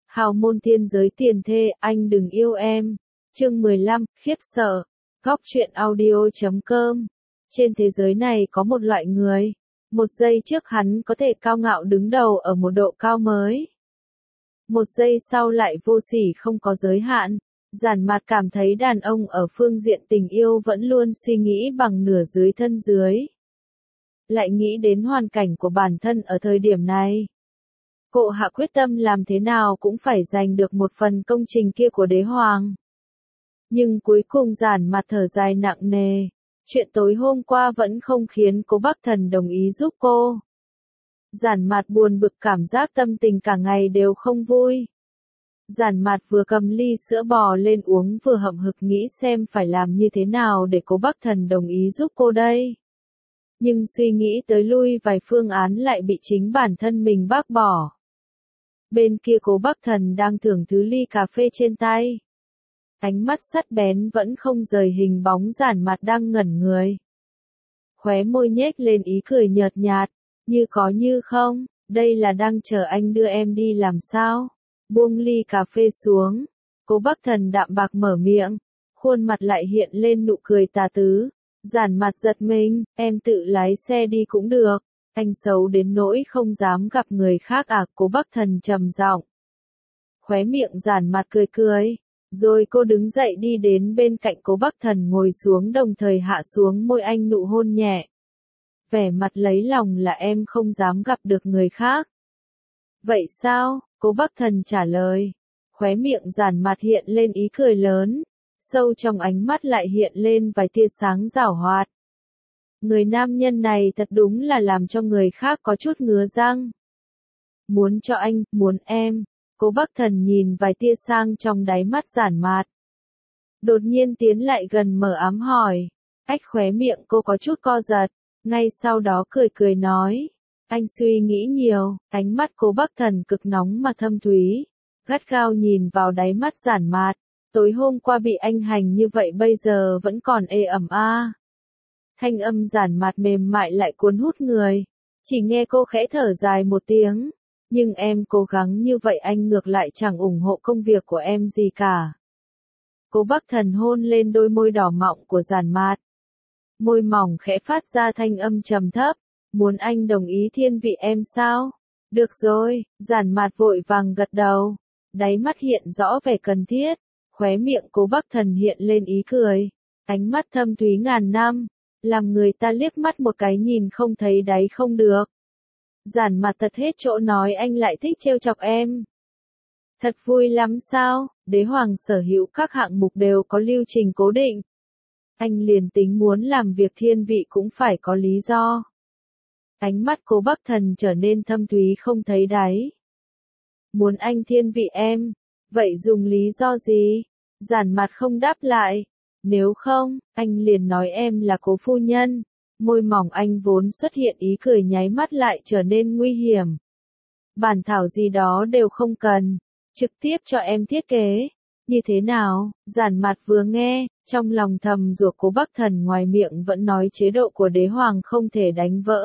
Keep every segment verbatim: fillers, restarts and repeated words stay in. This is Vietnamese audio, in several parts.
Hào môn thiên giới tiền thê, anh đừng yêu em. Chương mười lăm, khiếp sợ. Góc truyện audio chấm com. Trên thế giới này có một loại người. Một giây trước hắn có thể cao ngạo đứng đầu ở một độ cao mới. Một giây sau lại vô sỉ không có giới hạn. Giản Mạt cảm thấy đàn ông ở phương diện tình yêu vẫn luôn suy nghĩ bằng nửa dưới thân dưới. Lại nghĩ đến hoàn cảnh của bản thân ở thời điểm này. Cô hạ quyết tâm làm thế nào cũng phải giành được một phần công trình kia của đế hoàng. Nhưng cuối cùng Giản Mạt thở dài nặng nề. Chuyện tối hôm qua vẫn không khiến Cố Bắc Thần đồng ý giúp cô. Giản Mạt buồn bực, cảm giác tâm tình cả ngày đều không vui. Giản Mạt vừa cầm ly sữa bò lên uống vừa hậm hực nghĩ xem phải làm như thế nào để Cố Bắc Thần đồng ý giúp cô đây. Nhưng suy nghĩ tới lui vài phương án lại bị chính bản thân mình bác bỏ. Bên kia Cố Bắc Thần đang thưởng thứ ly cà phê trên tay. Ánh mắt sắt bén vẫn không rời hình bóng Giản Mạt đang ngẩn người. Khóe môi nhếch lên ý cười nhợt nhạt, như có như không, đây là đang chờ anh đưa em đi làm sao? Buông ly cà phê xuống, Cố Bắc Thần đạm bạc mở miệng, khuôn mặt lại hiện lên nụ cười tà tứ. Giản Mạt giật mình, em tự lái xe đi cũng được, anh xấu đến nỗi không dám gặp người khác à? Cố Bắc Thần trầm giọng. Khóe miệng Giản Mạt cười cười, rồi cô đứng dậy đi đến bên cạnh Cố Bắc Thần ngồi xuống, đồng thời hạ xuống môi anh nụ hôn nhẹ. Vẻ mặt lấy lòng là em không dám gặp được người khác. Vậy sao? Cố Bắc Thần trả lời. Khóe miệng Giản Mạt hiện lên ý cười lớn. Sâu trong ánh mắt lại hiện lên vài tia sáng giảo hoạt. Người nam nhân này thật đúng là làm cho người khác có chút ngứa răng. Muốn cho anh, muốn em. Cố Bắc Thần nhìn vài tia sang trong đáy mắt Giản Mạt. Đột nhiên tiến lại gần mờ ám hỏi. Ách, khóe miệng cô có chút co giật. Ngay sau đó cười cười nói. Anh suy nghĩ nhiều. Ánh mắt Cố Bắc Thần cực nóng mà thâm thúy. Gắt gao nhìn vào đáy mắt Giản Mạt. Tối hôm qua bị anh hành như vậy bây giờ vẫn còn ê ẩm a. À. Thanh âm Giản Mạt mềm mại lại cuốn hút người. Chỉ nghe cô khẽ thở dài một tiếng. Nhưng em cố gắng như vậy anh ngược lại chẳng ủng hộ công việc của em gì cả. Cố Bắc Thần hôn lên đôi môi đỏ mọng của Giản Mạt. Môi mỏng khẽ phát ra thanh âm trầm thấp. Muốn anh đồng ý thiên vị em sao? Được rồi, Giản Mạt vội vàng gật đầu. Đáy mắt hiện rõ vẻ cần thiết. Khóe miệng Cố Bắc Thần hiện lên ý cười. Ánh mắt thâm thúy ngàn năm. Làm người ta liếc mắt một cái nhìn không thấy đáy không được. Giản Mạt thật hết chỗ nói anh lại thích trêu chọc em. Thật vui lắm sao? Đế hoàng sở hữu các hạng mục đều có lưu trình cố định. Anh liền tính muốn làm việc thiên vị cũng phải có lý do. Ánh mắt Cố Bắc Thần trở nên thâm thúy không thấy đáy. Muốn anh thiên vị em. Vậy dùng lý do gì? Giản Mạt không đáp lại. Nếu không, anh liền nói em là Cố phu nhân. Môi mỏng anh vốn xuất hiện ý cười nháy mắt lại trở nên nguy hiểm. Bản thảo gì đó đều không cần. Trực tiếp cho em thiết kế. Như thế nào? Giản Mạt vừa nghe, trong lòng thầm rủa Cố Bắc Thần ngoài miệng vẫn nói chế độ của đế hoàng không thể đánh vỡ.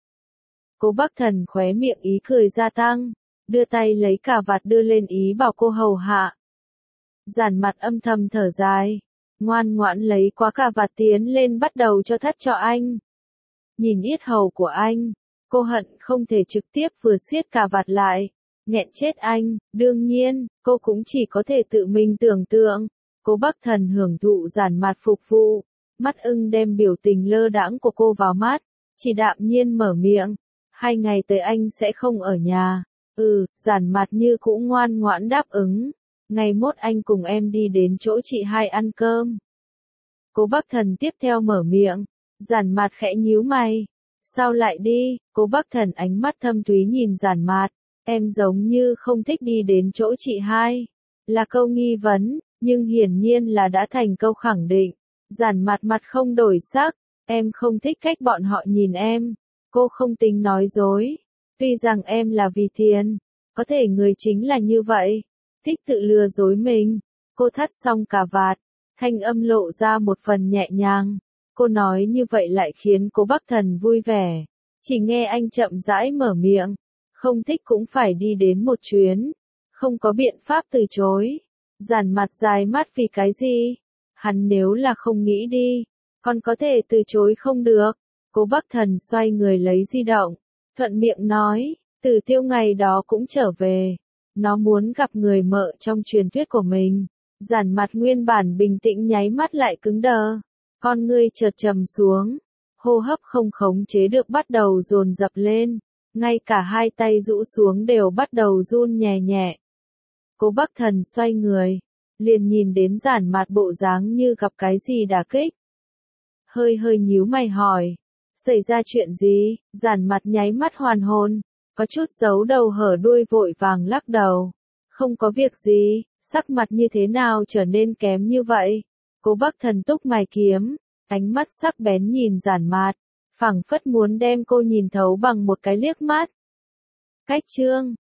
Cố Bắc Thần khóe miệng ý cười gia tăng. Đưa tay lấy cà vạt đưa lên ý bảo cô hầu hạ. Giản Mạt âm thầm thở dài. Ngoan ngoãn lấy quá cà vạt tiến lên bắt đầu cho thắt cho anh. Nhìn yết hầu của anh. Cô hận không thể trực tiếp vừa siết cà vạt lại. Nghẹn chết anh. Đương nhiên, cô cũng chỉ có thể tự mình tưởng tượng. Cố Bắc Thần hưởng thụ Giản Mạt phục vụ. Mắt ưng đem biểu tình lơ đãng của cô vào mắt. Chỉ đạm nhiên mở miệng. Hai ngày tới anh sẽ không ở nhà. Ừ, Giản Mạt như cũ ngoan ngoãn đáp ứng. Ngày mốt anh cùng em đi đến chỗ chị hai ăn cơm. Cố Bắc Thần tiếp theo mở miệng. Giản Mạt khẽ nhíu mày. Sao lại đi? Cố Bắc Thần ánh mắt thâm thúy nhìn Giản Mạt. Em giống như không thích đi đến chỗ chị hai. Là câu nghi vấn, nhưng hiển nhiên là đã thành câu khẳng định. Giản Mạt mặt không đổi sắc. Em không thích cách bọn họ nhìn em. Cô không tính nói dối. Tuy rằng em là vì tiền. Có thể người chính là như vậy. Thích tự lừa dối mình. Cô thắt xong cà vạt. Thanh âm lộ ra một phần nhẹ nhàng. Cô nói như vậy lại khiến Cố Bắc Thần vui vẻ. Chỉ nghe anh chậm rãi mở miệng. Không thích cũng phải đi đến một chuyến. không có biện pháp từ chối. Giản Mặt dài mắt vì cái gì? Hắn nếu là không nghĩ đi, còn có thể từ chối không được. Cố Bắc Thần xoay người lấy di động, thuận miệng nói, Tử Tiêu ngày đó cũng trở về. Nó muốn gặp người mợ trong truyền thuyết của mình. Giản Mặt nguyên bản bình tĩnh nháy mắt lại cứng đờ. Con ngươi chợt trầm xuống. Hô hấp không khống chế được bắt đầu dồn dập lên. Ngay cả hai tay rũ xuống đều bắt đầu run nhẹ nhẹ. Cố Bắc Thần xoay người, liền nhìn đến Giản Mặt bộ dáng như gặp cái gì đả kích. Hơi hơi nhíu mày hỏi, xảy ra chuyện gì? Giản Mặt nháy mắt hoàn hồn, có chút giấu đầu hở đuôi vội vàng lắc đầu. Không có việc gì, sắc mặt như thế nào trở nên kém như vậy? Cố Bắc Thần túc mày kiếm, ánh mắt sắc bén nhìn Giản Mặt, phảng phất muốn đem cô nhìn thấu bằng một cái liếc mắt. Cách chương